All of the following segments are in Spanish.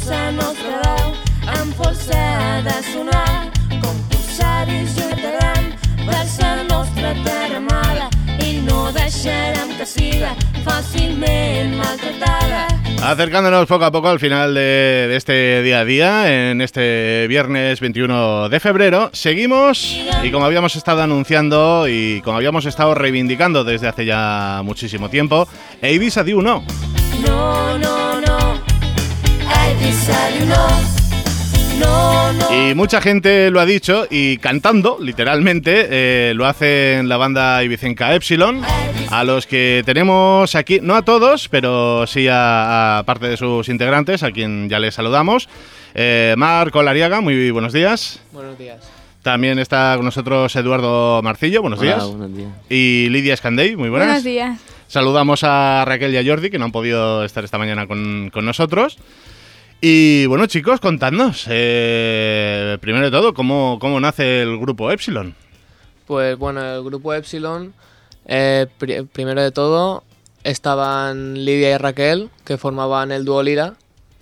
la nostra veu amb força de sonar. Concursaris lluitarem per la nostra terra amada i no deixarem que siga fàcilment maltratada. Acercándonos poco a poco al final de este día a día, en este viernes 21 de febrero, seguimos y como habíamos estado anunciando y como habíamos estado reivindicando desde hace ya muchísimo tiempo, Eivissa diu no. No, no, no, Eivissa diu no. No, no. Y mucha gente lo ha dicho y cantando, literalmente, lo hace en la banda ibicenca Epsilon, a los que tenemos aquí, no a todos, pero sí a parte de sus integrantes, a quien ya les saludamos. Marc Olariaga, muy buenos días. Buenos días. También está con nosotros Eduardo Marcillo, buenos días. Buenos días. Y Lidia Escandell, muy buenas. Buenos días. Saludamos a Raquel y a Jordi, que no han podido estar esta mañana con nosotros. Y bueno, chicos, contadnos, primero de todo, ¿cómo nace el grupo Epsilon? Pues bueno, el grupo Epsilon, primero de todo, estaban Lidia y Raquel, que formaban el dúo Lira.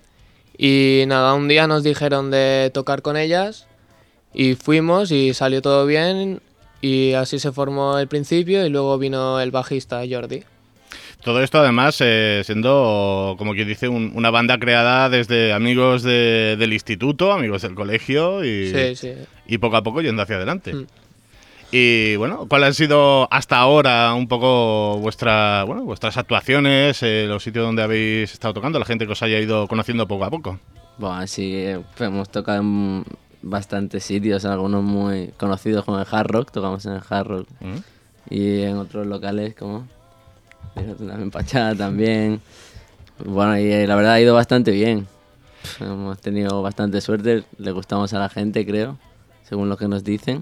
Y nada, un día nos dijeron de tocar con ellas y fuimos y salió todo bien y así se formó el principio y luego vino el bajista Jordi. Todo esto además siendo, como quien dice, una banda creada desde amigos del instituto, amigos del colegio y poco a poco yendo hacia adelante. Y bueno, ¿cuáles han sido hasta ahora un poco vuestras actuaciones, los sitios donde habéis estado tocando, la gente que os haya ido conociendo poco a poco? Bueno, sí, hemos tocado en bastantes sitios, algunos muy conocidos como el Hard Rock, tocamos en el Hard Rock y en otros locales como en Pachá también. Bueno, y la verdad ha ido bastante bien. Hemos tenido bastante suerte, le gustamos a la gente, creo, según lo que nos dicen.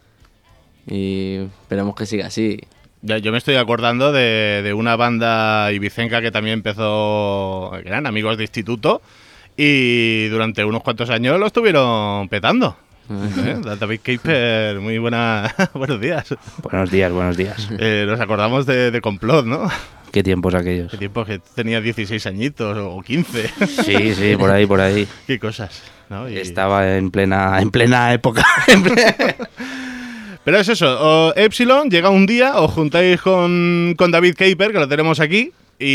Y esperemos que siga así. Ya, yo me estoy acordando de una banda ibicenca que también empezó, que eran amigos de instituto, y durante unos cuantos años lo estuvieron petando. David Keiper, muy buenos días. Buenos días. Nos acordamos de Complot, ¿no? ¿Qué tiempos aquellos? ¿Qué tiempos? Que tenía 16 añitos o 15. Sí, por ahí. Qué cosas, ¿no? Y... Estaba en plena época. Pero es eso, Epsilon llega un día, os juntáis con David Keiper, que lo tenemos aquí,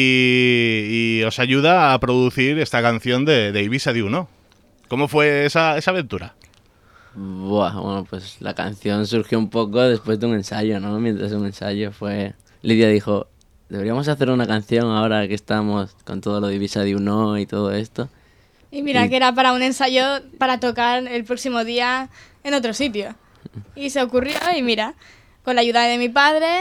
y os ayuda a producir esta canción de Eivissa diu no. ¿Cómo fue esa aventura? Bueno, pues la canción surgió un poco después de un ensayo, ¿no? Mientras un ensayo Lidia dijo, deberíamos hacer una canción ahora que estamos con todo lo de Eivissa diu no y todo esto. Y mira que era para un ensayo para tocar el próximo día en otro sitio. Y se ocurrió y mira, con la ayuda de mi padre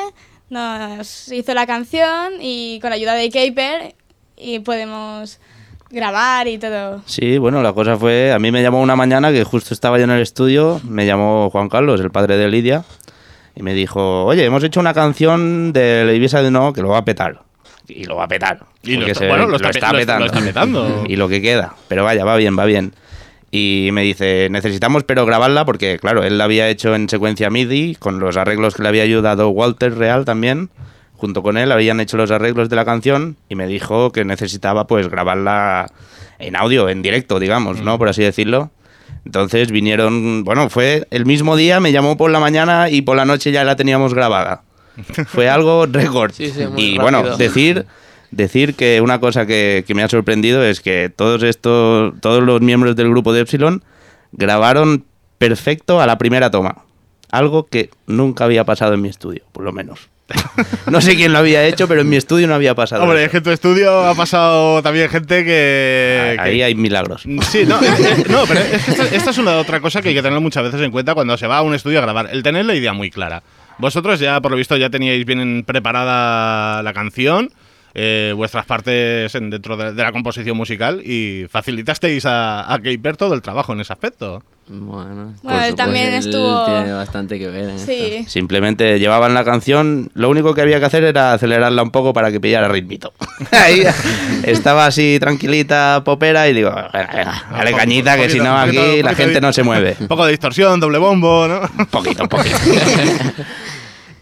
nos hizo la canción y con la ayuda de Keiper y podemos grabar y todo. Sí, bueno, la cosa fue, a mí me llamó una mañana que justo estaba yo en el estudio, me llamó Juan Carlos, el padre de Lidia, y me dijo, oye, hemos hecho una canción de Eivissa diu no que lo va a petar. Y lo va a petar. Y lo está petando. Y lo que queda. Pero vaya, va bien. Y me dice, necesitamos pero grabarla porque, claro, él la había hecho en secuencia MIDI, con los arreglos que le había ayudado Walter Real también. Junto con él habían hecho los arreglos de la canción y me dijo que necesitaba pues grabarla en audio, en directo, digamos, ¿no? Por así decirlo. Entonces vinieron, bueno, fue el mismo día, me llamó por la mañana y por la noche ya la teníamos grabada. Fue algo récord. Sí, muy y rápido. Bueno, decir que una cosa que me ha sorprendido es que todos los miembros del grupo de Epsilon grabaron perfecto a la primera toma. Algo que nunca había pasado en mi estudio, por lo menos. No sé quién lo había hecho, pero en mi estudio no había pasado. Hombre, eso. es que en tu estudio ha pasado también gente que... Ahí hay milagros. Sí, no, pero es que esta es otra cosa que hay que tener muchas veces en cuenta cuando se va a un estudio a grabar. El tener la idea muy clara. Vosotros ya, por lo visto, ya teníais bien preparada la canción, vuestras partes dentro de la composición musical y facilitasteis a Keiper todo el trabajo en ese aspecto. Bueno, Él también estuvo... tiene bastante que ver en Sí. esto. Simplemente llevaban la canción, lo único que había que hacer era acelerarla un poco para que pillara ritmito. Ahí estaba así tranquilita, popera, y digo, venga, dale cañita, que si no aquí la gente no se mueve. Un poco de distorsión, doble bombo, ¿no? Un poquito.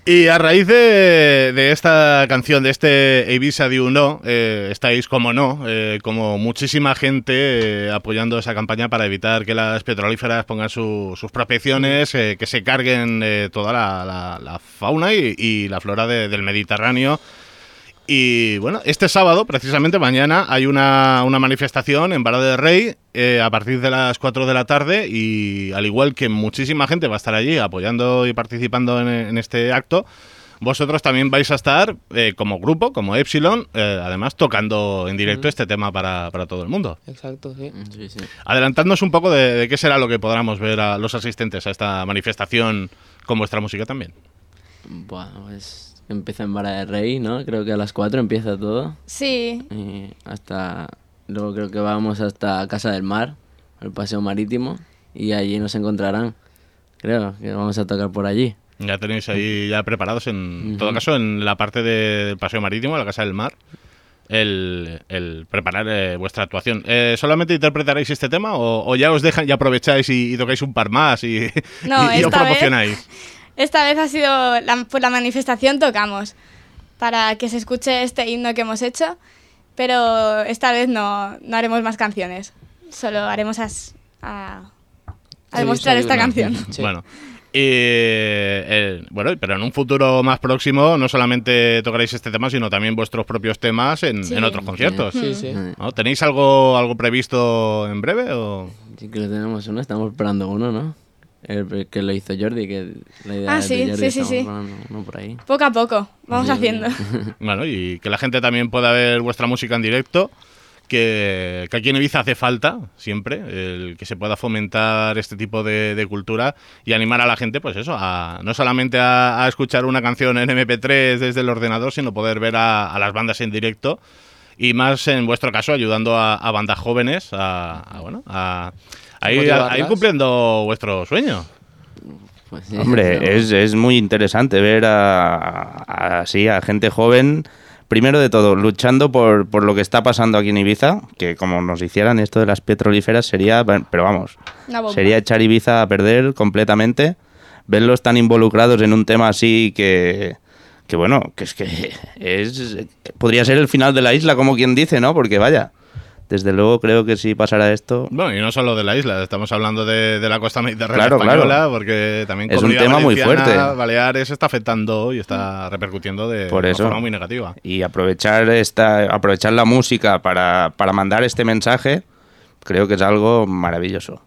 Y a raíz de esta canción, de este Eivissa diu no, estáis, como no, como muchísima gente apoyando esa campaña para evitar que las petrolíferas pongan sus prospecciones, que se carguen toda la fauna y la flora del Mediterráneo. Y bueno, este sábado, precisamente mañana, hay una manifestación en Vara del Rey a partir de las 4 de la tarde y al igual que muchísima gente va a estar allí apoyando y participando en este acto, vosotros también vais a estar como grupo, como Epsilon, además tocando en directo este tema para todo el mundo. Exacto, sí. Sí. Adelantadnos un poco de qué será lo que podamos ver a los asistentes a esta manifestación con vuestra música también. Bueno, pues empieza en Vara del Rey, ¿no? Creo que a las 4 empieza todo. Sí. Y luego creo que vamos hasta Casa del Mar, el paseo marítimo, y allí nos encontrarán. Creo que vamos a tocar por allí. Ya tenéis ahí ya preparados, en todo caso, en la parte del paseo marítimo, la Casa del Mar, el preparar vuestra actuación. ¿Solamente interpretaréis este tema o ya os dejan y aprovecháis y tocáis un par más y os promocionáis? Esta vez ha sido por la manifestación tocamos, para que se escuche este himno que hemos hecho, pero esta vez no haremos más canciones, solo haremos a demostrar esta canción. Sí. Bueno, pero en un futuro más próximo no solamente tocaréis este tema, sino también vuestros propios temas en otros conciertos. Sí. ¿No? ¿Tenéis algo previsto en breve? O? Sí que lo tenemos uno, estamos esperando uno, ¿no? Que lo hizo Jordi, que la idea sí, de Jordi, sí. Uno por ahí. Poco a poco, vamos haciendo. Bueno, y que la gente también pueda ver vuestra música en directo, que aquí en Ibiza hace falta siempre, el que se pueda fomentar este tipo de cultura y animar a la gente, pues eso, no solamente a escuchar una canción en MP3 desde el ordenador, sino poder ver a las bandas en directo y más en vuestro caso ayudando a bandas jóvenes a ir cumpliendo vuestro sueño. Pues sí, hombre, es muy interesante ver a gente joven, primero de todo, luchando por lo que está pasando aquí en Ibiza, que como nos hicieran esto de las petrolíferas sería, pero vamos, sería echar Ibiza a perder completamente, verlos tan involucrados en un tema así que podría ser el final de la isla, como quien dice, ¿no? Porque vaya, desde luego creo que si pasara esto... Bueno, y no solo de la isla, estamos hablando de la costa mediterránea española, porque también es un tema muy fuerte. Baleares está afectando y está repercutiendo de forma muy negativa. Y aprovechar la música para mandar este mensaje, creo que es algo maravilloso.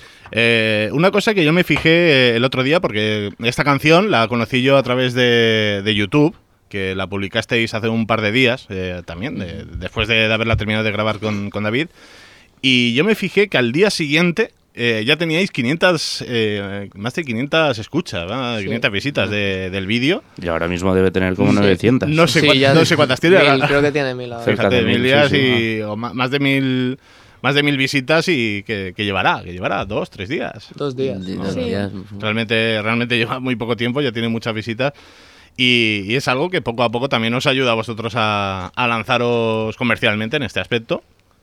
Una cosa que yo me fijé el otro día, porque esta canción la conocí yo a través de YouTube, que la publicasteis hace un par de días también, después de haberla terminado de grabar con David, y yo me fijé que al día siguiente ya teníais más de 500 escuchas, ¿no? 500 visitas del vídeo. Y ahora mismo debe tener como 900. No sé cuántas tiene. Creo que tiene 1000 ahora. Fíjate, 1000 días o más de 1000... Más de 1000 visitas y que llevará 2-3 días. 2 días. Sí, ¿no? 2 días. Realmente lleva muy poco tiempo, ya tiene muchas visitas. Y es algo que poco a poco también os ayuda a vosotros a lanzaros comercialmente en este aspecto.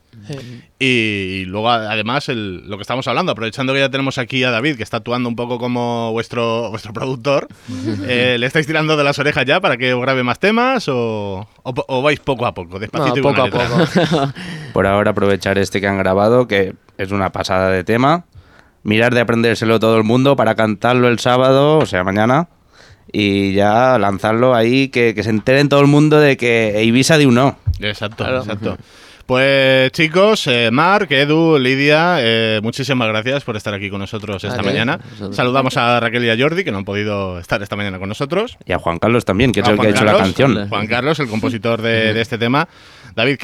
Y luego, además, lo que estamos hablando, aprovechando que ya tenemos aquí a David, que está actuando un poco como vuestro productor, ¿le estáis tirando de las orejas ya para que os grabe más temas o vais poco a poco, despacito y poco a letra? poco. Por ahora aprovechar este que han grabado, que es una pasada de tema, mirar de aprendérselo todo el mundo para cantarlo el sábado, o sea, mañana, y ya lanzarlo ahí, que se entere en todo el mundo de que Eivissa diu no. Exacto, claro. Exacto. Pues chicos, Marc, Edu, Lidia, muchísimas gracias por estar aquí con nosotros esta mañana. Saludamos a Raquel y a Jordi, que no han podido estar esta mañana con nosotros. Y a Juan Carlos también, que es el que ha hecho la canción. Juan Carlos, el compositor de este tema. David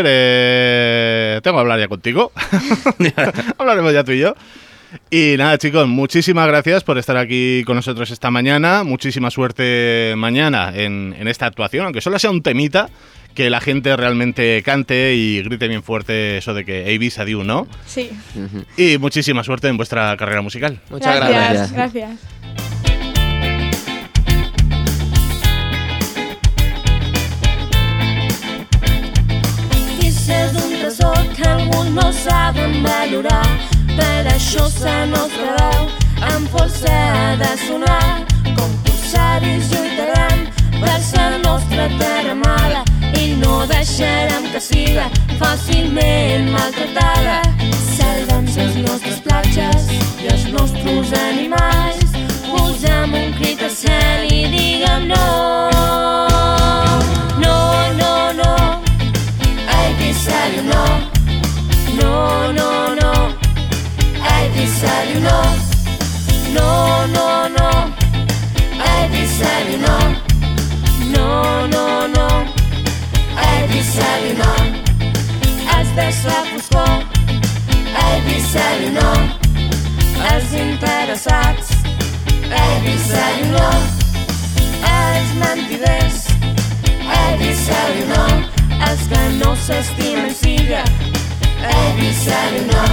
Keiper, tengo que hablar ya contigo. Hablaremos ya tú y yo. Y nada, chicos, muchísimas gracias por estar aquí con nosotros esta mañana. Muchísima suerte mañana en esta actuación, aunque solo sea un temita, que la gente realmente cante y grite bien fuerte eso de que Eivissa diu no. Sí. Y muchísima suerte en vuestra carrera musical. Muchas gracias. Gracias. Peces d'un tresor que alguns no saben valorar. Per això la nostra veu amb força ha de sonar. Com corsaris lluitarem nostra terra amada i no deixarem que siga fàcilment maltratada. Salvem les nostres platges i els nostres animals, posem un crit al cel i diguem no. No, no, no, ai, Pissario, no. No, no, no, ai, Pissario, no. No, no, no, ai, Pissario, no. No, no, no, ai, Pissario, no. Els de la foscor, ai, Pissario, no. Els interessats, ai, Pissario, no. Els mentiders, ai, Pissario, no. Els que no s'estimen siga, ai, Pissario, no.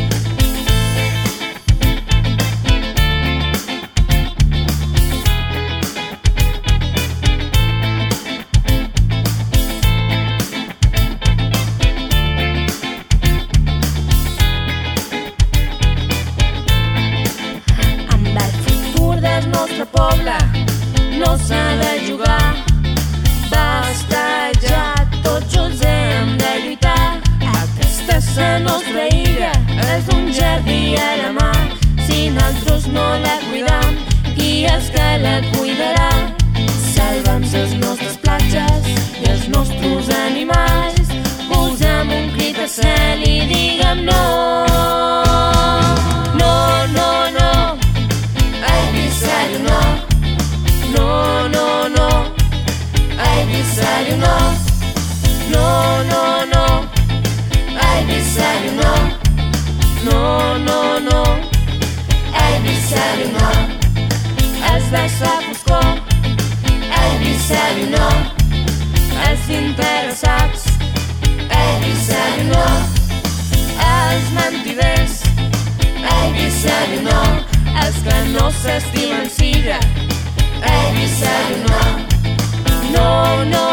No s'ha de jugar, basta ja, tots junts hem de lluitar. Aquesta és la nostra illa, és un jardí a la mà. Si nosaltres no la cuidam, qui és que la cuidarà? Salvem les nostres platges i els nostres animals, posem un crit al cel i diguem no. No, no, no, ai, Pissario, no. No, no, no, ai, Pissario, no. No, no, no, ai, Pissario, no. No, no, no, ai, Pissario, no. Els de la foscor, ai, Pissario, no. Els interessats, ai, Pissario, no. Els mentiders, ai, Pissario, no. Els que no s'estimen siga, ai, Pissario, no. No, no,